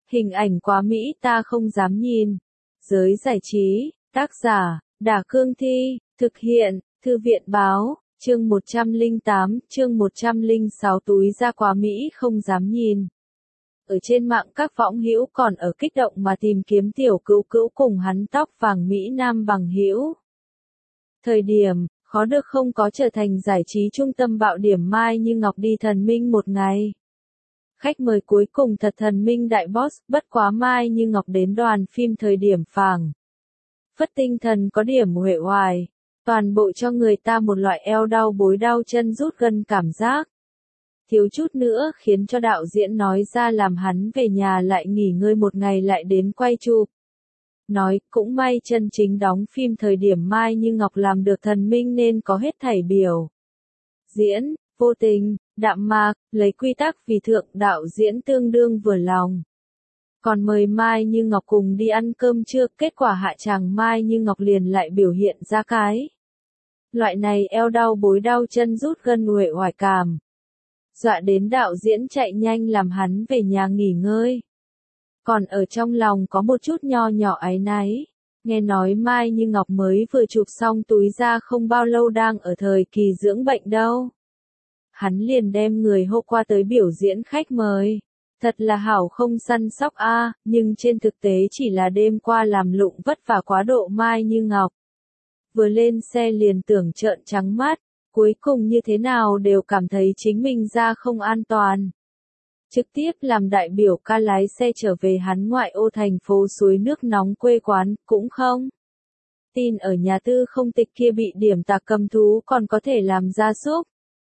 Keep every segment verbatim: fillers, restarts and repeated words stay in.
Hình ảnh quá mỹ ta không dám nhìn. Giới giải trí, tác giả, Đả Cương Thi, thực hiện, Thư viện báo, chương một trăm lẻ tám, chương một trăm lẻ sáu túi da quá mỹ không dám nhìn. Ở trên mạng các võng hữu còn ở kích động mà tìm kiếm tiểu cữu cữu cùng hắn tóc vàng Mỹ Nam bằng hữu. Thời điểm, khó được không có trở thành giải trí trung tâm bạo điểm Mai Như Ngọc đi thần minh một ngày. Khách mời cuối cùng thật thần minh đại boss, bất quá Mai Như Ngọc đến đoàn phim thời điểm phảng phất tinh thần có điểm uể oải, toàn bộ cho người ta một loại eo đau bối đau chân rút gân cảm giác. Thiếu chút nữa khiến cho đạo diễn nói ra làm hắn về nhà lại nghỉ ngơi một ngày lại đến quay chụp. Nói, cũng may chân chính đóng phim thời điểm Mai Như Ngọc làm được thần minh nên có hết thảy biểu diễn, vô tình, đạm mạc, lấy quy tắc vì thượng đạo diễn tương đương vừa lòng. Còn mời Mai Như Ngọc cùng đi ăn cơm trưa, kết quả hạ tràng Mai Như Ngọc liền lại biểu hiện ra cái loại này eo đau bối đau chân rút gân uể oải cảm. Dọa đến đạo diễn chạy nhanh làm hắn về nhà nghỉ ngơi. Còn ở trong lòng có một chút nho nhỏ áy náy. Nghe nói Mai Như Ngọc mới vừa chụp xong túi da không bao lâu đang ở thời kỳ dưỡng bệnh đâu. Hắn liền đem người hô qua tới biểu diễn khách mời. Thật là hảo không săn sóc a, à, nhưng trên thực tế chỉ là đêm qua làm lụng vất vả quá độ Mai Như Ngọc. Vừa lên xe liền tưởng trợn trắng mắt, cuối cùng như thế nào đều cảm thấy chính mình ra không an toàn. Trực tiếp làm đại biểu ca lái xe trở về hắn ngoại ô thành phố suối nước nóng quê quán, cũng không tin ở nhà tư không tịch kia bị điểm tạc cầm thú còn có thể làm gia súc.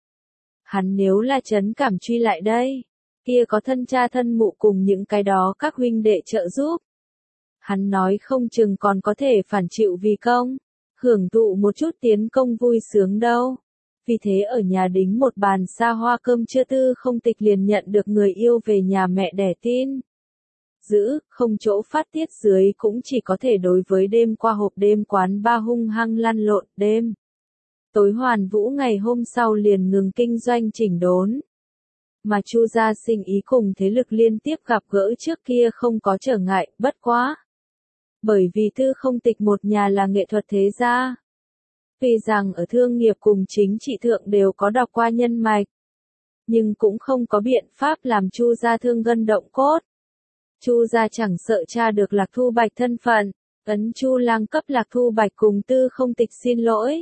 Hắn nếu là trấn cảm truy lại đây, kia có thân cha thân mụ cùng những cái đó các huynh đệ trợ giúp. Hắn nói không chừng còn có thể phản chịu vì công, hưởng thụ một chút tiến công vui sướng đâu. Vì thế ở nhà đính một bàn xa hoa cơm trưa tư không tịch liền nhận được người yêu về nhà mẹ đẻ tin. Giữ, không chỗ phát tiết dưới cũng chỉ có thể đối với đêm qua hộp đêm quán ba hung hăng lăn lộn đêm. Tối Hoàn Vũ ngày hôm sau liền ngừng kinh doanh chỉnh đốn. Mà Chu gia sinh ý cùng thế lực liên tiếp gặp gỡ trước kia không có trở ngại, bất quá. Bởi vì tư không tịch một nhà là nghệ thuật thế gia. Tuy rằng ở thương nghiệp cùng chính trị thượng đều có đọc qua nhân mạch, nhưng cũng không có biện pháp làm Chu gia thương gân động cốt. Chu gia chẳng sợ tra được Lạc Thu Bạch thân phận, ấn Chu lang cấp Lạc Thu Bạch cùng tư không tịch xin lỗi.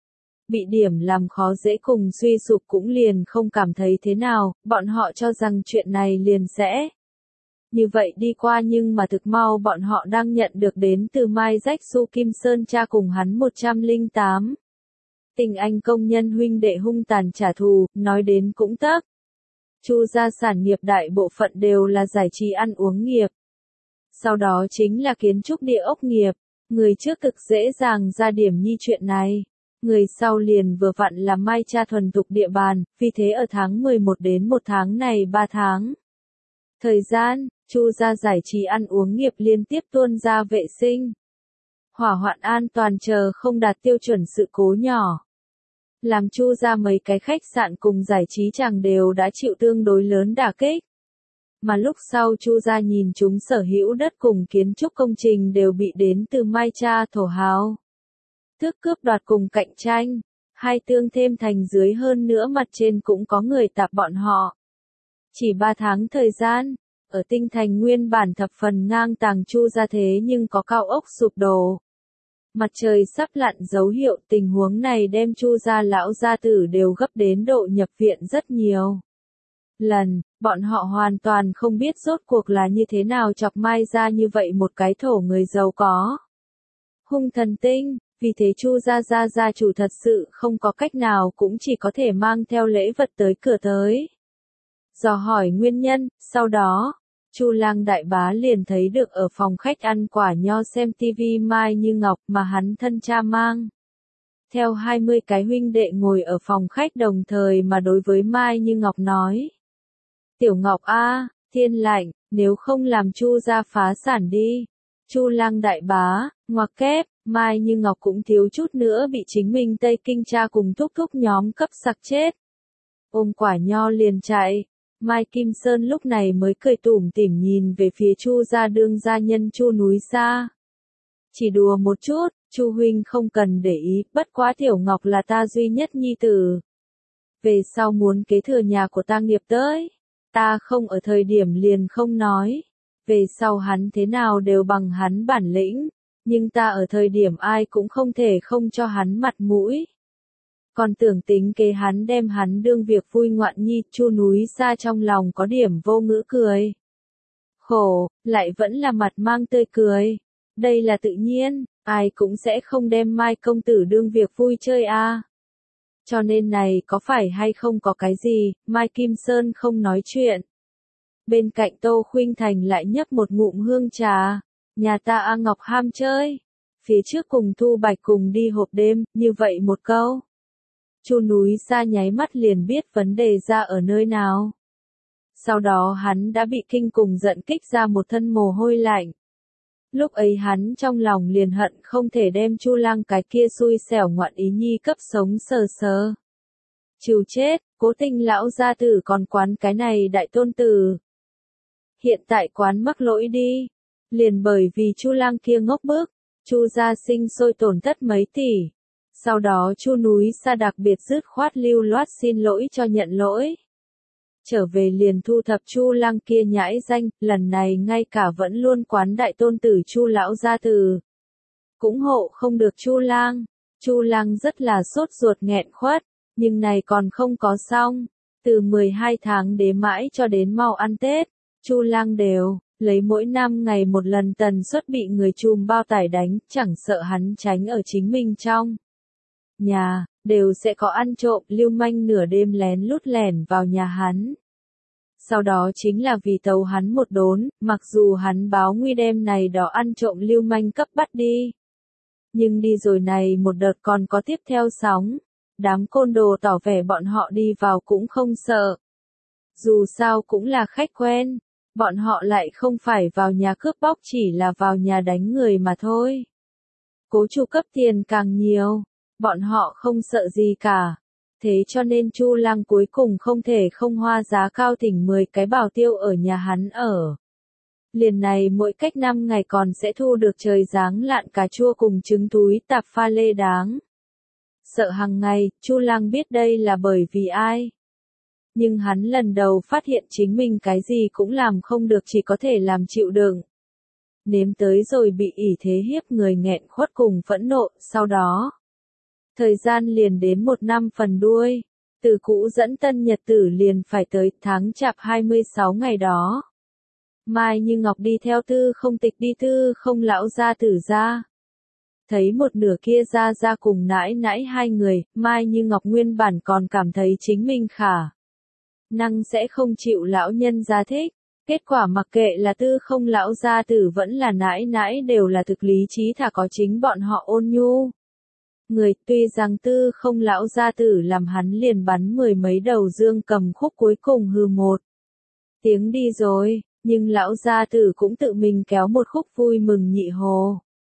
Bị điểm làm khó dễ cùng suy sụp cũng liền không cảm thấy thế nào, bọn họ cho rằng chuyện này liền sẽ như vậy đi qua, nhưng mà thực mau bọn họ đang nhận được đến từ Mai Rách Su Kim Sơn cha cùng hắn một trăm lẻ tám. Tình anh công nhân huynh đệ hung tàn trả thù, nói đến cũng tắc. Chu gia sản nghiệp đại bộ phận đều là giải trí ăn uống nghiệp. Sau đó chính là kiến trúc địa ốc nghiệp, người trước cực dễ dàng ra điểm nhi chuyện này. Người sau liền vừa vặn là Mai cha thuần thục địa bàn, vì thế ở tháng mười một đến một tháng này ba tháng. Thời gian, Chu gia giải trí ăn uống nghiệp liên tiếp tuôn ra vệ sinh. Hỏa hoạn an toàn chờ không đạt tiêu chuẩn sự cố nhỏ. Làm Chu gia mấy cái khách sạn cùng giải trí chẳng đều đã chịu tương đối lớn đả kích. Mà lúc sau Chu gia nhìn chúng sở hữu đất cùng kiến trúc công trình đều bị đến từ Mai cha thổ hào. Thức cướp đoạt cùng cạnh tranh, hai tương thêm thành dưới hơn nữa mặt trên cũng có người tạp bọn họ. Chỉ ba tháng thời gian, ở tinh thành nguyên bản thập phần ngang tàng Chu gia thế nhưng có cao ốc sụp đổ. Mặt trời sắp lặn dấu hiệu, tình huống này đem Chu gia lão gia tử đều gấp đến độ nhập viện rất nhiều lần, bọn họ hoàn toàn không biết rốt cuộc là như thế nào chọc Mai ra như vậy một cái thổ người giàu có. Hung thần tinh. Vì thế Chu gia gia gia chủ thật sự không có cách nào cũng chỉ có thể mang theo lễ vật tới cửa tới. Dò hỏi nguyên nhân, sau đó, Chu lang đại bá liền thấy được ở phòng khách ăn quả nho xem tivi Mai Như Ngọc mà hắn thân cha mang. Theo hai mươi cái huynh đệ ngồi ở phòng khách đồng thời mà đối với Mai Như Ngọc nói. Tiểu Ngọc a, thiên lạnh, nếu không làm Chu gia phá sản đi. Chu lang đại bá, ngoặc kép. Mai Như Ngọc cũng thiếu chút nữa bị chính mình Tây Kinh cha cùng thúc thúc nhóm cấp sặc chết. Ôm quả nho liền chạy. Mai Kim Sơn lúc này mới cười tủm tỉm nhìn về phía Chu gia đương gia nhân Chu núi xa. Chỉ đùa một chút, Chu huynh không cần để ý, bất quá Tiểu Ngọc là ta duy nhất nhi tử. Về sau muốn kế thừa nhà của ta nghiệp tới, ta không ở thời điểm liền không nói. Về sau hắn thế nào đều bằng hắn bản lĩnh, nhưng ta ở thời điểm ai cũng không thể không cho hắn mặt mũi. Còn tưởng tính kế hắn đem hắn đương việc vui ngoạn nhi, Chu núi xa trong lòng có điểm vô ngữ cười. Khổ, lại vẫn là mặt mang tươi cười. Đây là tự nhiên, ai cũng sẽ không đem Mai công tử đương việc vui chơi a. À. Cho nên này có phải hay không có cái gì, Mai Kim Sơn không nói chuyện. Bên cạnh Tô Khuynh Thành lại nhấp một ngụm hương trà, nhà ta A Ngọc ham chơi. Phía trước cùng Thu Bạch cùng đi hộp đêm, như vậy một câu. Chu núi xa nháy mắt liền biết vấn đề ra ở nơi nào. Sau đó hắn đã bị kinh cùng giận kích ra một thân mồ hôi lạnh. Lúc ấy hắn trong lòng liền hận không thể đem Chu Lang cái kia xui xẻo ngoạn ý nhi cấp sống sờ sờ. Chịu chết, cố tình lão gia tử còn quán cái này đại tôn tử. Hiện tại quán mắc lỗi đi. Liền bởi vì Chu Lang kia ngốc bức, Chu gia sinh sôi tổn thất mấy tỷ. Sau đó Chu núi xa đặc biệt dứt khoát lưu loát xin lỗi cho nhận lỗi. Trở về liền thu thập Chu Lang kia nhãi danh, lần này ngay cả vẫn luôn quán đại tôn tử Chu lão gia tử. Cũng hộ không được Chu Lang. Chu Lang rất là sốt ruột nghẹn khuất, nhưng này còn không có xong. Từ mười hai tháng đế mãi cho đến mau ăn Tết, Chu Lang đều lấy mỗi năm ngày một lần tần suất bị người chùm bao tải đánh, chẳng sợ hắn tránh ở chính mình trong nhà, đều sẽ có ăn trộm, lưu manh nửa đêm lén lút lẻn vào nhà hắn. Sau đó chính là vì tấu hắn một đốn, mặc dù hắn báo nguy đem này đó ăn trộm lưu manh cấp bắt đi. Nhưng đi rồi này một đợt còn có tiếp theo sóng, đám côn đồ tỏ vẻ bọn họ đi vào cũng không sợ. Dù sao cũng là khách quen, bọn họ lại không phải vào nhà cướp bóc, chỉ là vào nhà đánh người mà thôi. Cố Chu cấp tiền càng nhiều, bọn họ không sợ gì cả. Thế cho nên Chu Lang cuối cùng không thể không hoa giá cao thỉnh mười cái bảo tiêu ở nhà hắn ở. Liền này mỗi cách năm ngày còn sẽ thu được trời giáng lạn cà chua cùng trứng túi tạp pha lê đáng. Sợ hàng ngày, Chu Lang biết đây là bởi vì ai. Nhưng hắn lần đầu phát hiện chính mình cái gì cũng làm không được, chỉ có thể làm chịu đựng. Nếm tới rồi bị ỷ thế hiếp người nghẹn khuất cùng phẫn nộ, sau đó. Thời gian liền đến một năm phần đuôi, từ cũ dẫn tân nhật tử liền phải tới tháng chạp hai mươi sáu ngày đó. Mai Như Ngọc đi theo Tư Không Tịch đi Tư Không lão gia tử ra. Thấy một nửa kia ra ra cùng nãi nãi hai người, Mai Như Ngọc nguyên bản còn cảm thấy chính mình khả năng sẽ không chịu lão nhân gia thích. Kết quả mặc kệ là Tư Không lão gia tử vẫn là nãi nãi đều là thực lý trí thả có chính bọn họ ôn nhu. Người, tuy rằng Tư Không lão gia tử làm hắn liền bắn mười mấy đầu dương cầm khúc cuối cùng hừ một tiếng đi rồi, nhưng lão gia tử cũng tự mình kéo một khúc vui mừng nhị hồ.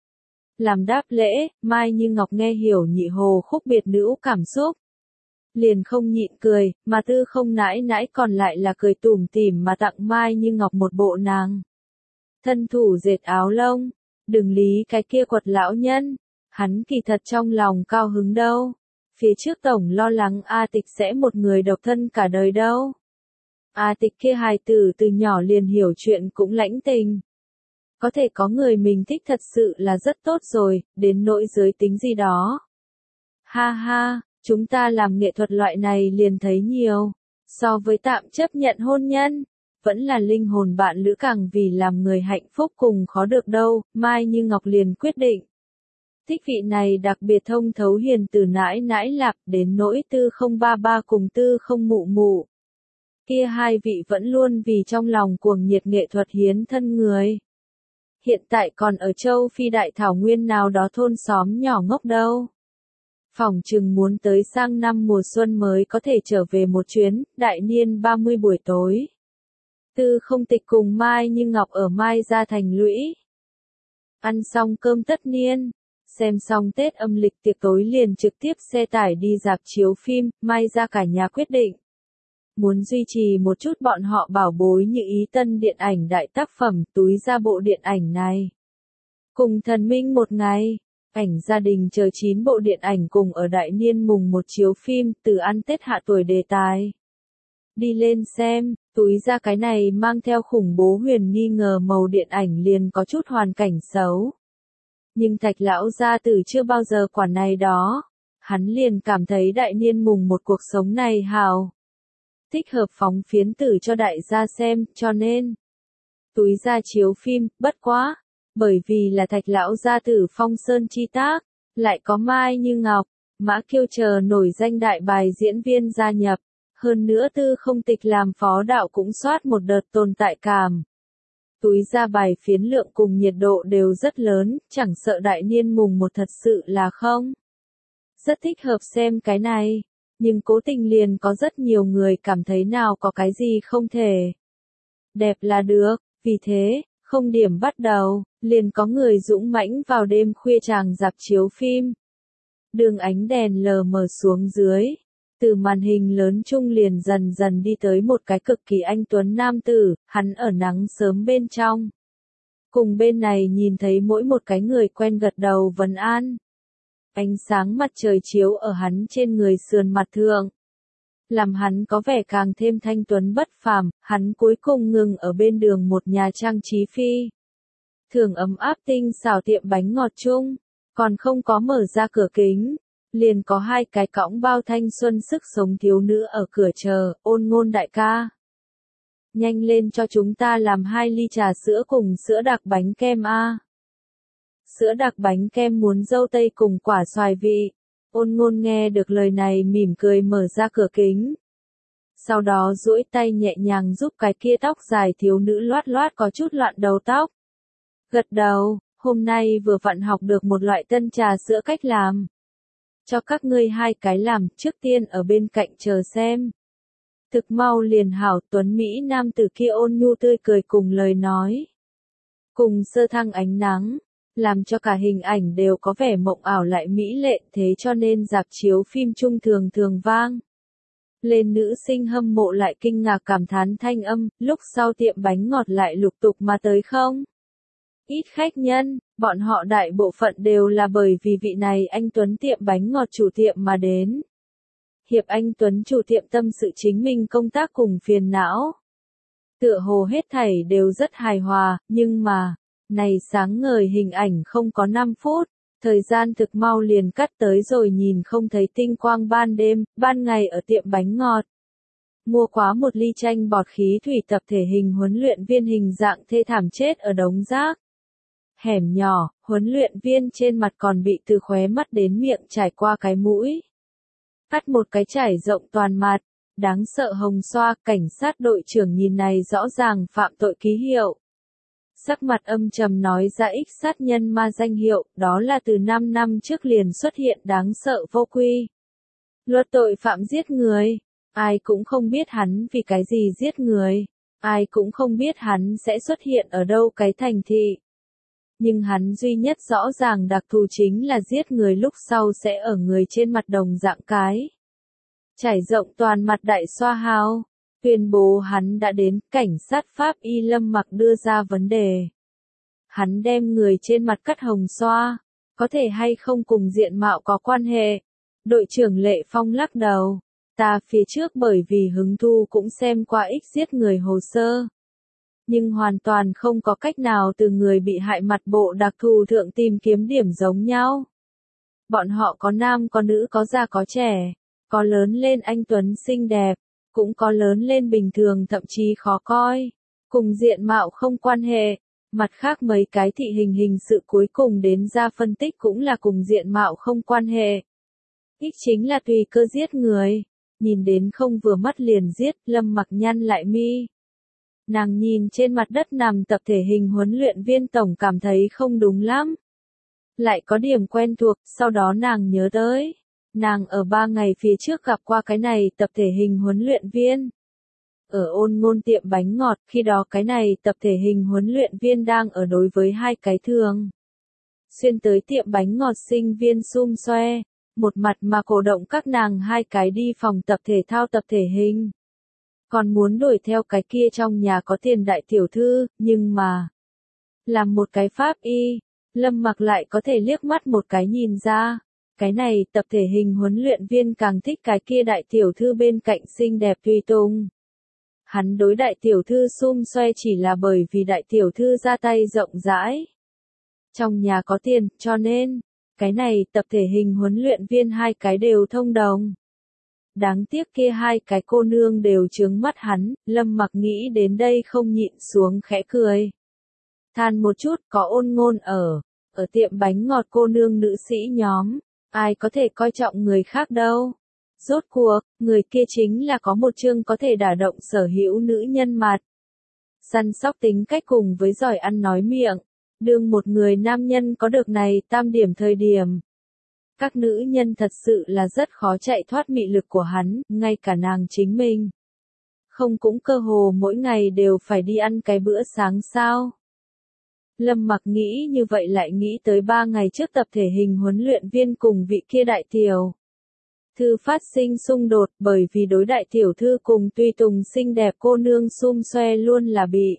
Làm đáp lễ, Mai Như Ngọc nghe hiểu nhị hồ khúc biệt nữ cảm xúc. Liền không nhịn cười, mà Tư Không nãi nãi còn lại là cười tủm tỉm mà tặng Mai Như Ngọc một bộ nàng thân thủ dệt áo lông. Đừng lý cái kia quật lão nhân. Hắn kỳ thật trong lòng cao hứng đâu. Phía trước tổng lo lắng A Tịch sẽ một người độc thân cả đời đâu. A Tịch kia hài tử từ nhỏ liền hiểu chuyện cũng lãnh tình. Có thể có người mình thích thật sự là rất tốt rồi, đến nỗi giới tính gì đó. Ha ha, chúng ta làm nghệ thuật loại này liền thấy nhiều. So với tạm chấp nhận hôn nhân, vẫn là linh hồn bạn lữ càng vì làm người hạnh phúc cùng khó được đâu. Mai Như Ngọc liền quyết định. Thích vị này đặc biệt thông thấu hiền từ nãi nãi lạp đến nỗi Tư Không ba ba cùng Tư Không mụ mụ. Kia hai vị vẫn luôn vì trong lòng cuồng nhiệt nghệ thuật hiến thân người. Hiện tại còn ở châu Phi đại thảo nguyên nào đó thôn xóm nhỏ ngốc đâu. Phỏng chừng muốn tới sang năm mùa xuân mới có thể trở về một chuyến, đại niên ba mươi buổi tối. Tư Không Tịch cùng Mai Như Ngọc ở Mai Gia Thành lũy. Ăn xong cơm tất niên. Xem xong Tết âm lịch tiệc tối liền trực tiếp xe tải đi rạp chiếu phim, Mai ra cả nhà quyết định. muốn duy trì một chút bọn họ bảo bối như Ý Tân điện ảnh đại tác phẩm, túi ra bộ điện ảnh này. Cùng thần minh một ngày, ảnh gia đình chờ chín bộ điện ảnh cùng ở đại niên mùng một chiếu phim, từ ăn Tết hạ tuổi đề tài. Đi lên xem, túi ra cái này mang theo khủng bố huyền nghi ngờ màu điện ảnh liền có chút hoàn cảnh xấu. Nhưng Thạch lão gia tử chưa bao giờ quản này đó, hắn liền cảm thấy đại niên mùng một cuộc sống này hào. Thích hợp phóng phiến tử cho đại gia xem, cho nên túi ra chiếu phim, bất quá, bởi vì là Thạch lão gia tử phong sơn chi tác, lại có Mai Như Ngọc, Mã Kiêu chờ nổi danh đại bài diễn viên gia nhập, hơn nữa Tư Không Tịch làm phó đạo cũng soát một đợt tồn tại cảm. Túi ra bài phiến lượng cùng nhiệt độ đều rất lớn, chẳng sợ đại niên mùng một thật sự là không. Rất thích hợp xem cái này, nhưng cố tình liền có rất nhiều người cảm thấy nào có cái gì không thể. Đẹp là được, vì thế, không điểm bắt đầu, liền có người dũng mãnh vào đêm khuya tràng rạp chiếu phim. Đường ánh đèn lờ mờ xuống dưới, từ màn hình lớn chung liền dần dần đi tới một cái cực kỳ anh tuấn nam tử, hắn ở nắng sớm bên trong. Cùng bên này nhìn thấy mỗi một cái người quen gật đầu vấn an. Ánh sáng mặt trời chiếu ở hắn trên người sườn mặt thượng, làm hắn có vẻ càng thêm thanh tuấn bất phàm, hắn cuối cùng ngừng ở bên đường một nhà trang trí phi. Thường ấm áp tinh xảo tiệm bánh ngọt chung, còn không có mở ra cửa kính, liền có hai cái cõng bao thanh xuân sức sống thiếu nữ ở cửa chờ, Ôn Ngôn đại ca. Nhanh lên cho chúng ta làm hai ly trà sữa cùng sữa đặc bánh kem a. Sữa đặc bánh kem muốn dâu tây cùng quả xoài vị. Ôn Ngôn nghe được lời này mỉm cười mở ra cửa kính. Sau đó duỗi tay nhẹ nhàng giúp cái kia tóc dài thiếu nữ loát loát có chút loạn đầu tóc. Gật đầu, hôm nay vừa vặn học được một loại tân trà sữa cách làm. Cho các ngươi hai cái làm, trước tiên ở bên cạnh chờ xem. Thực mau liền hảo, tuấn Mỹ nam tử kia ôn nhu tươi cười cùng lời nói. Cùng sơ thăng ánh nắng, làm cho cả hình ảnh đều có vẻ mộng ảo lại mỹ lệ, thế cho nên rạp chiếu phim chung thường thường vang. Lên nữ sinh hâm mộ lại kinh ngạc cảm thán thanh âm, lúc sau tiệm bánh ngọt lại lục tục mà tới không? Ít khách nhân, bọn họ đại bộ phận đều là bởi vì vị này anh Tuấn tiệm bánh ngọt chủ tiệm mà đến. Hiệp anh Tuấn chủ tiệm tâm sự chính mình công tác cùng phiền não. Tựa hồ hết thảy đều rất hài hòa, nhưng mà, này sáng ngời hình ảnh không có năm phút, thời gian thực mau liền cắt tới rồi nhìn không thấy tinh quang ban đêm, ban ngày ở tiệm bánh ngọt. Mua quá một ly chanh bọt khí thủy tập thể hình huấn luyện viên hình dạng thê thảm chết ở đống rác. Hẻm nhỏ, huấn luyện viên trên mặt còn bị từ khóe mắt đến miệng trải qua cái mũi. Cắt một cái chảy rộng toàn mặt, đáng sợ hồng xoa, cảnh sát đội trưởng nhìn này rõ ràng phạm tội ký hiệu. Sắc mặt âm trầm nói ra ích sát nhân ma danh hiệu, đó là từ năm năm trước liền xuất hiện đáng sợ vô quy. Luật tội phạm giết người, ai cũng không biết hắn vì cái gì giết người, ai cũng không biết hắn sẽ xuất hiện ở đâu cái thành thị. Nhưng hắn duy nhất rõ ràng đặc thù chính là giết người lúc sau sẽ ở người trên mặt đồng dạng cái. Trải rộng toàn mặt đại xoa hào, tuyên bố hắn đã đến, cảnh sát Pháp Y Lâm Mặc đưa ra vấn đề. Hắn đem người trên mặt cắt hồng xoa, có thể hay không cùng diện mạo có quan hệ. Đội trưởng Lệ Phong lắc đầu, ta phía trước bởi vì hứng thu cũng xem qua ít giết người hồ sơ. Nhưng hoàn toàn không có cách nào từ người bị hại mặt bộ đặc thù thượng tìm kiếm điểm giống nhau. Bọn họ có nam có nữ có già có trẻ, có lớn lên anh tuấn xinh đẹp, cũng có lớn lên bình thường thậm chí khó coi, cùng diện mạo không quan hệ. Mặt khác mấy cái thị hình hình sự cuối cùng đến ra phân tích cũng là cùng diện mạo không quan hệ. Ích chính là tùy cơ giết người, nhìn đến không vừa mắt liền giết, Lâm Mặc nhăn lại mi. Nàng nhìn trên mặt đất nằm tập thể hình huấn luyện viên tổng cảm thấy không đúng lắm. Lại có điểm quen thuộc, sau đó nàng nhớ tới. Nàng ở ba ngày phía trước gặp qua cái này tập thể hình huấn luyện viên. Ở Ôn Ngôn tiệm bánh ngọt, khi đó cái này tập thể hình huấn luyện viên đang ở đối với hai cái thường. Xuyên tới tiệm bánh ngọt sinh viên xum xoe, một mặt mà cổ động các nàng hai cái đi phòng tập thể thao tập thể hình. còn muốn đuổi theo cái kia trong nhà có tiền đại tiểu thư, nhưng mà, làm một cái pháp y, Lâm Mặc lại có thể liếc mắt một cái nhìn ra. Cái này tập thể hình huấn luyện viên càng thích cái kia đại tiểu thư bên cạnh xinh đẹp tùy tùng. Hắn đối đại tiểu thư xum xoe chỉ là bởi vì đại tiểu thư ra tay rộng rãi. Trong nhà có tiền, cho nên, cái này tập thể hình huấn luyện viên hai cái đều thông đồng. Đáng tiếc kia hai cái cô nương đều trướng mắt hắn, Lâm Mặc nghĩ đến đây không nhịn xuống khẽ cười. Than một chút, có Ôn Ngôn ở, ở tiệm bánh ngọt cô nương nữ sĩ nhóm, ai có thể coi trọng người khác đâu. Rốt cuộc, người kia chính là có một chương có thể đả động sở hữu nữ nhân mặt. Săn sóc tính cách cùng với giỏi ăn nói miệng, đương một người nam nhân có được này tam điểm thời điểm. Các nữ nhân thật sự là rất khó chạy thoát mị lực của hắn, ngay cả nàng chính mình. Không cũng cơ hồ mỗi ngày đều phải đi ăn cái bữa sáng sao. Lâm Mặc nghĩ như vậy lại nghĩ tới ba ngày trước tập thể hình huấn luyện viên cùng vị kia đại tiểu thư phát sinh xung đột bởi vì đối đại tiểu thư cùng tùy tùng xinh đẹp cô nương xum xoe luôn là bị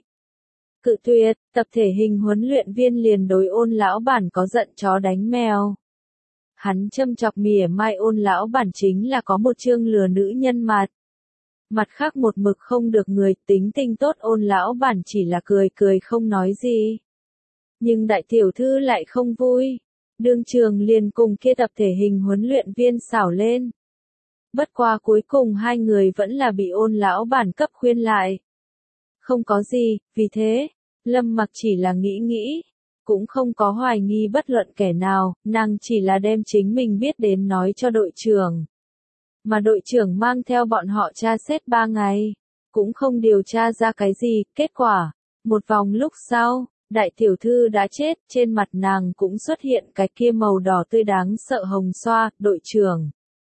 cự tuyệt, tập thể hình huấn luyện viên liền đối Ôn lão bản có giận chó đánh mèo. Hắn châm chọc mỉa mai Ôn lão bản chính là có một chương lừa nữ nhân mặt. Mặt khác một mực không được người tính tình tốt Ôn lão bản chỉ là cười cười không nói gì. Nhưng đại tiểu thư lại không vui. Đương trường liền cùng kia tập thể hình huấn luyện viên xảo lên. Bất qua cuối cùng hai người vẫn là bị Ôn lão bản cấp khuyên lại. Không có gì, vì thế, Lâm Mặc chỉ là nghĩ nghĩ, cũng không có hoài nghi bất luận kẻ nào, nàng chỉ là đem chính mình biết đến nói cho đội trưởng. Mà đội trưởng mang theo bọn họ tra xét ba ngày, cũng không điều tra ra cái gì, kết quả, một vòng lúc sau, đại tiểu thư đã chết, trên mặt nàng cũng xuất hiện cái kia màu đỏ tươi đáng sợ hồng xoa, đội trưởng.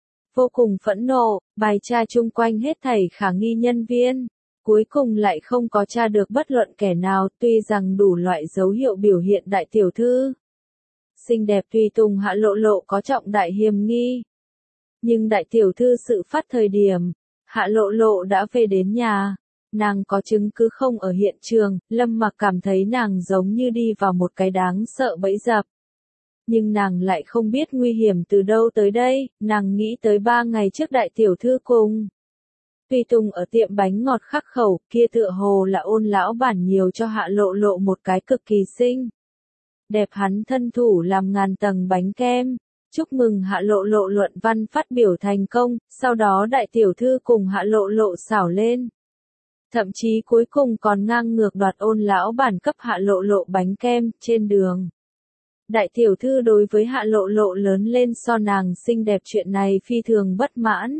Vô cùng phẫn nộ, bài tra chung quanh hết thảy khả nghi nhân viên. Cuối cùng lại không có tra được bất luận kẻ nào, tuy rằng đủ loại dấu hiệu biểu hiện đại tiểu thư. Xinh đẹp tùy tùng Hạ Lộ Lộ có trọng đại hiềm nghi. Nhưng đại tiểu thư sự phát thời điểm, Hạ Lộ Lộ đã về đến nhà. Nàng có chứng cứ không ở hiện trường, Lâm Mặc cảm thấy nàng giống như đi vào một cái đáng sợ bẫy dập. Nhưng nàng lại không biết nguy hiểm từ đâu tới đây, nàng nghĩ tới ba ngày trước đại tiểu thư cùng. Tùy tùng ở tiệm bánh ngọt khắc khẩu, kia tựa hồ là Ôn lão bản nhiều cho Hạ Lộ Lộ một cái cực kỳ xinh đẹp hắn thân thủ làm ngàn tầng bánh kem. Chúc mừng Hạ Lộ Lộ luận văn phát biểu thành công, sau đó đại tiểu thư cùng Hạ Lộ Lộ xảo lên. Thậm chí cuối cùng còn ngang ngược đoạt Ôn lão bản cấp Hạ Lộ Lộ bánh kem, trên đường. Đại tiểu thư đối với Hạ Lộ Lộ lớn lên so nàng xinh đẹp chuyện này phi thường bất mãn.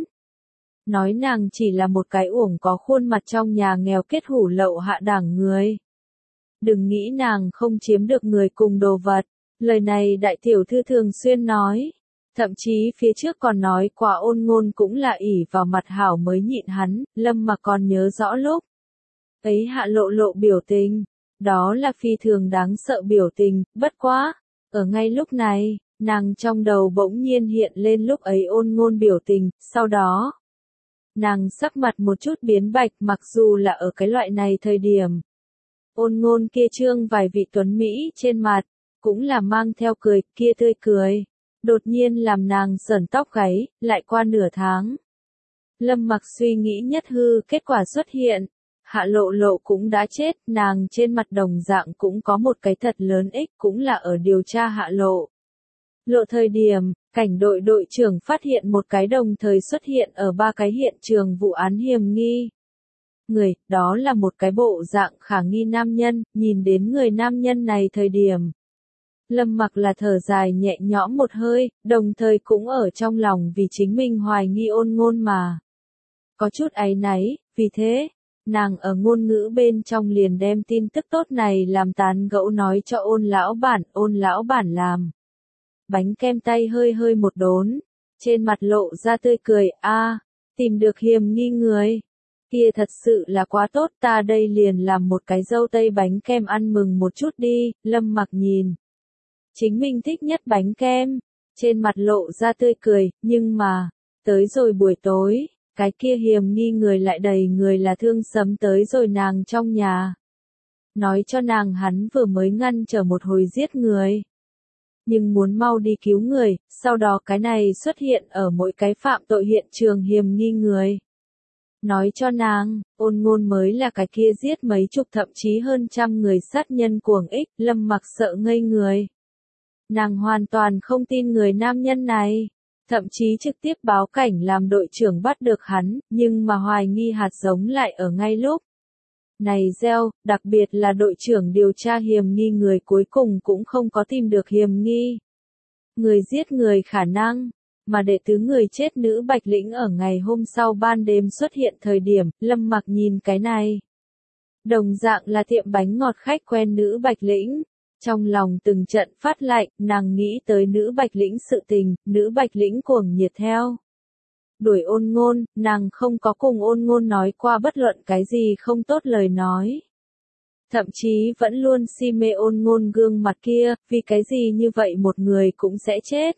Nói nàng chỉ là một cái uổng có khuôn mặt trong nhà nghèo kết hủ lậu hạ đẳng người. Đừng nghĩ nàng không chiếm được người cùng đồ vật. Lời này đại tiểu thư thường xuyên nói. Thậm chí phía trước còn nói quả Ôn Ngôn cũng là ỷ vào mặt hảo mới nhịn hắn, Lâm mà còn nhớ rõ lúc ấy Hạ Lộ Lộ biểu tình. Đó là phi thường đáng sợ biểu tình, bất quá. Ở ngay lúc này, nàng trong đầu bỗng nhiên hiện lên lúc ấy Ôn Ngôn biểu tình, sau đó. Nàng sắc mặt một chút biến bạch mặc dù là ở cái loại này thời điểm. Ôn Ngôn kia trương vài vị tuấn Mỹ trên mặt, cũng là mang theo cười, kia tươi cười. Đột nhiên làm nàng sởn tóc gáy, lại qua nửa tháng. Lâm Mặc suy nghĩ nhất hư, kết quả xuất hiện. Hạ Lộ Lộ cũng đã chết, nàng trên mặt đồng dạng cũng có một cái thật lớn ích cũng là ở điều tra Hạ Lộ. Lộ thời điểm, cảnh đội đội trưởng phát hiện một cái đồng thời xuất hiện ở ba cái hiện trường vụ án hiểm nghi. Người, đó là một cái bộ dạng khả nghi nam nhân, nhìn đến người nam nhân này thời điểm. Lâm Mặc là thở dài nhẹ nhõm một hơi, đồng thời cũng ở trong lòng vì chính mình hoài nghi Ôn Ngôn mà. Có chút áy náy, vì thế, nàng ở ngôn ngữ bên trong liền đem tin tức tốt này làm tán gẫu nói cho Ôn lão bản, Ôn lão bản làm. Bánh kem tay hơi hơi một đốn, trên mặt lộ ra tươi cười, a, tìm được hiềm nghi người. Kia thật sự là quá tốt, ta đây liền làm một cái dâu tây bánh kem ăn mừng một chút đi, Lâm Mặc nhìn. Chính mình thích nhất bánh kem, trên mặt lộ ra tươi cười, nhưng mà, tới rồi buổi tối, cái kia hiềm nghi người lại đầy người là thương sấm tới rồi nàng trong nhà. Nói cho nàng hắn vừa mới ngăn trở một hồi giết người. Nhưng muốn mau đi cứu người, sau đó cái này xuất hiện ở mỗi cái phạm tội hiện trường hiềm nghi người. Nói cho nàng, Ôn Ngôn mới là cái kia giết mấy chục thậm chí hơn trăm người sát nhân cuồng ích, Lâm Mặc sợ ngây người. Nàng hoàn toàn không tin người nam nhân này, thậm chí trực tiếp báo cảnh làm đội trưởng bắt được hắn, nhưng mà hoài nghi hạt giống lại ở ngay lúc này gieo, đặc biệt là đội trưởng điều tra hiềm nghi người cuối cùng cũng không có tìm được hiềm nghi người giết người khả năng, mà đệ tứ người chết nữ Bạch Lĩnh ở ngày hôm sau ban đêm xuất hiện thời điểm, Lâm Mặc nhìn cái này. Đồng dạng là tiệm bánh ngọt khách quen nữ Bạch Lĩnh. Trong lòng từng trận phát lạnh, nàng nghĩ tới nữ Bạch Lĩnh sự tình, nữ Bạch Lĩnh cuồng nhiệt theo. Đuổi Ôn Ngôn, nàng không có cùng Ôn Ngôn nói qua bất luận cái gì không tốt lời nói. Thậm chí vẫn luôn si mê Ôn Ngôn gương mặt kia, vì cái gì như vậy một người cũng sẽ chết.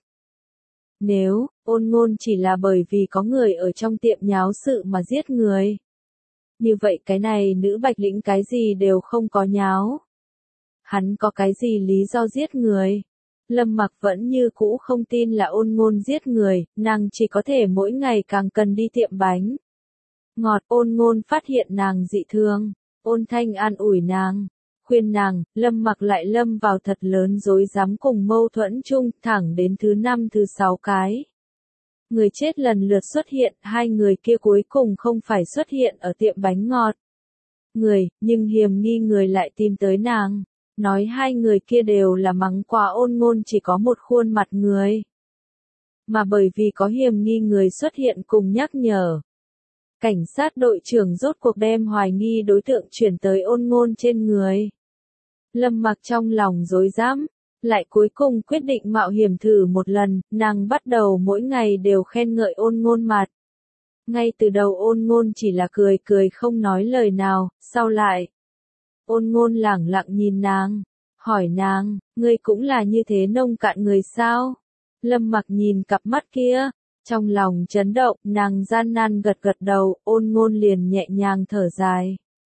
Nếu, Ôn Ngôn chỉ là bởi vì có người ở trong tiệm nháo sự mà giết người. Như vậy cái này nữ Bạch Lĩnh cái gì đều không có nháo. Hắn có cái gì lý do giết người? Lâm Mặc vẫn như cũ không tin là Ôn Ngôn giết người, nàng chỉ có thể mỗi ngày càng cần đi tiệm bánh ngọt. Ôn Ngôn phát hiện nàng dị thương, Ôn Thanh an ủi nàng, khuyên nàng, Lâm Mặc lại lâm vào thật lớn rối rắm cùng mâu thuẫn chung, thẳng đến thứ năm thứ sáu cái. Người chết lần lượt xuất hiện, hai người kia cuối cùng không phải xuất hiện ở tiệm bánh ngọt. Người, nhưng hiềm nghi người lại tìm tới nàng. Nói hai người kia đều là mắng quá Ôn Ngôn chỉ có một khuôn mặt người. Mà bởi vì có hiềm nghi người xuất hiện cùng nhắc nhở. Cảnh sát đội trưởng rốt cuộc đem hoài nghi đối tượng chuyển tới Ôn Ngôn trên người. Lâm Mặc trong lòng rối rắm, lại cuối cùng quyết định mạo hiểm thử một lần, nàng bắt đầu mỗi ngày đều khen ngợi Ôn Ngôn mặt. Ngay từ đầu Ôn Ngôn chỉ là cười cười không nói lời nào, sau lại. Ôn Ngôn lẳng lặng nhìn nàng, hỏi nàng, ngươi cũng là như thế nông cạn người sao? Lâm Mặc nhìn cặp mắt kia, trong lòng chấn động, nàng gian nan gật gật đầu, Ôn Ngôn liền nhẹ nhàng thở dài.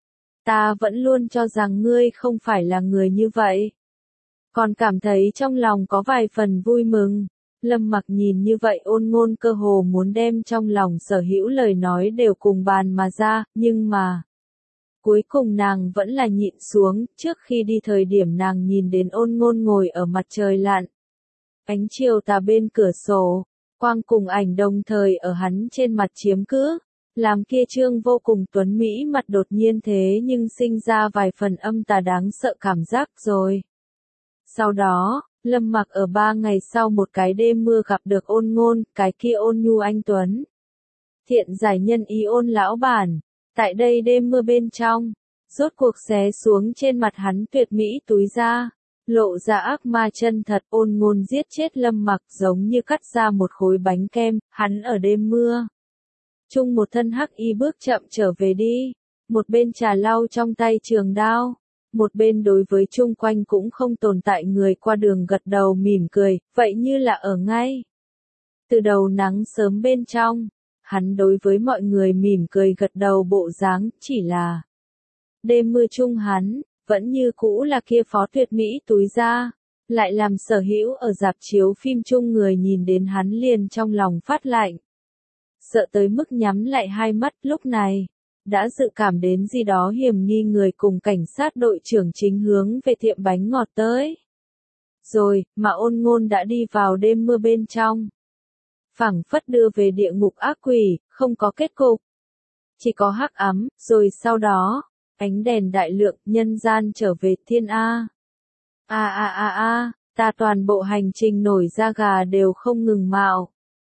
Ta vẫn luôn cho rằng ngươi không phải là người như vậy. Còn cảm thấy trong lòng có vài phần vui mừng. Lâm Mặc nhìn như vậy Ôn Ngôn cơ hồ muốn đem trong lòng sở hữu lời nói đều cùng bàn mà ra, nhưng mà. Cuối cùng nàng vẫn là nhịn xuống, trước khi đi thời điểm nàng nhìn đến Ôn Ngôn ngồi ở mặt trời lặn. Ánh chiều tà bên cửa sổ, quang cùng ảnh đồng thời ở hắn trên mặt chiếm cứ, làm kia trương vô cùng tuấn mỹ mặt đột nhiên thế nhưng sinh ra vài phần âm tà đáng sợ cảm giác rồi. Sau đó, Lâm Mặc ở ba ngày sau một cái đêm mưa gặp được Ôn Ngôn, cái kia ôn nhu anh tuấn. Thiện giải nhân ý Ôn lão bản. Tại đây đêm mưa bên trong, rốt cuộc xé xuống trên mặt hắn tuyệt mỹ túi ra, lộ ra ác ma chân thật. Ôn Ngôn giết chết Lâm Mặc giống như cắt ra một khối bánh kem, hắn ở đêm mưa. Chung một thân hắc y bước chậm trở về đi, một bên trà lau trong tay trường đao, một bên đối với chung quanh cũng không tồn tại người qua đường gật đầu mỉm cười, vậy như là ở ngay. Từ đầu nắng sớm bên trong. Hắn đối với mọi người mỉm cười gật đầu bộ dáng, chỉ là đêm mưa chung hắn, vẫn như cũ là kia phó tuyệt mỹ túi ra, lại làm sở hữu ở rạp chiếu phim chung người nhìn đến hắn liền trong lòng phát lạnh. Sợ tới mức nhắm lại hai mắt lúc này, đã dự cảm đến gì đó hiểm nghi người cùng cảnh sát đội trưởng chính hướng về tiệm bánh ngọt tới. Rồi, mà Ôn Ngôn đã đi vào đêm mưa bên trong. Phảng phất đưa về địa ngục ác quỷ, không có kết cục. Chỉ có hắc ám, rồi sau đó, ánh đèn đại lượng, nhân gian trở về thiên A. A a a a, ta toàn bộ hành trình nổi da gà đều không ngừng mạo.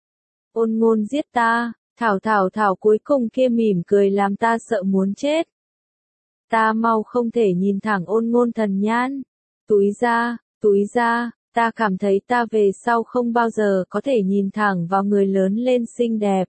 Ôn Ngôn giết ta, thảo thảo thảo cuối cùng kia mỉm cười làm ta sợ muốn chết. Ta mau không thể nhìn thẳng Ôn Ngôn thần nhãn. Túi ra, túi ra. Ta cảm thấy ta về sau không bao giờ có thể nhìn thẳng vào người lớn lên xinh đẹp.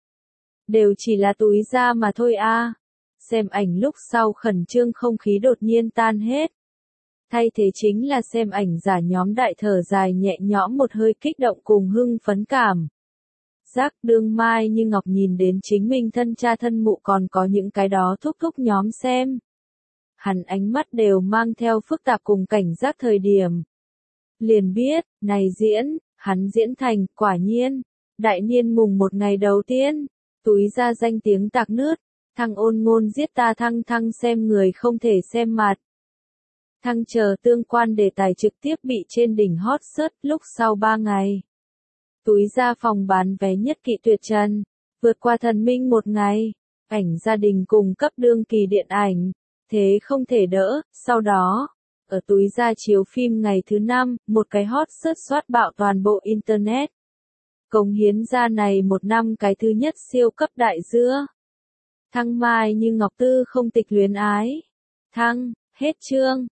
Đều chỉ là túi da mà thôi a. Xem ảnh lúc sau khẩn trương không khí đột nhiên tan hết. Thay thế chính là xem ảnh giả nhóm đại thở dài nhẹ nhõm một hơi kích động cùng hưng phấn cảm. giác đương Mai Như Ngọc nhìn đến chính mình thân cha thân mụ còn có những cái đó thúc thúc nhóm xem. Hắn ánh mắt đều mang theo phức tạp cùng cảnh giác thời điểm. Liền biết, này diễn, hắn diễn thành, quả nhiên. Đại niên mùng một ngày đầu tiên, túi ra danh tiếng tạc nước, thăng ôn ngôn giết ta thăng thăng xem người không thể xem mặt. Thăng chờ tương quan đề tài trực tiếp bị trên đỉnh hot search lúc sau ba ngày. Túi ra phòng bán vé nhất kỵ tuyệt trần, vượt qua thần minh một ngày, ảnh gia đình cùng cấp đương kỳ điện ảnh, thế không thể đỡ, sau đó, ở túi ra chiếu phim ngày thứ năm, một cái hot search soát bạo toàn bộ Internet. Cống hiến ra này một năm cái thứ nhất siêu cấp đại dưa. Thăng Mai Như Ngọc tư không tịch luyến ái. Thăng, hết chương.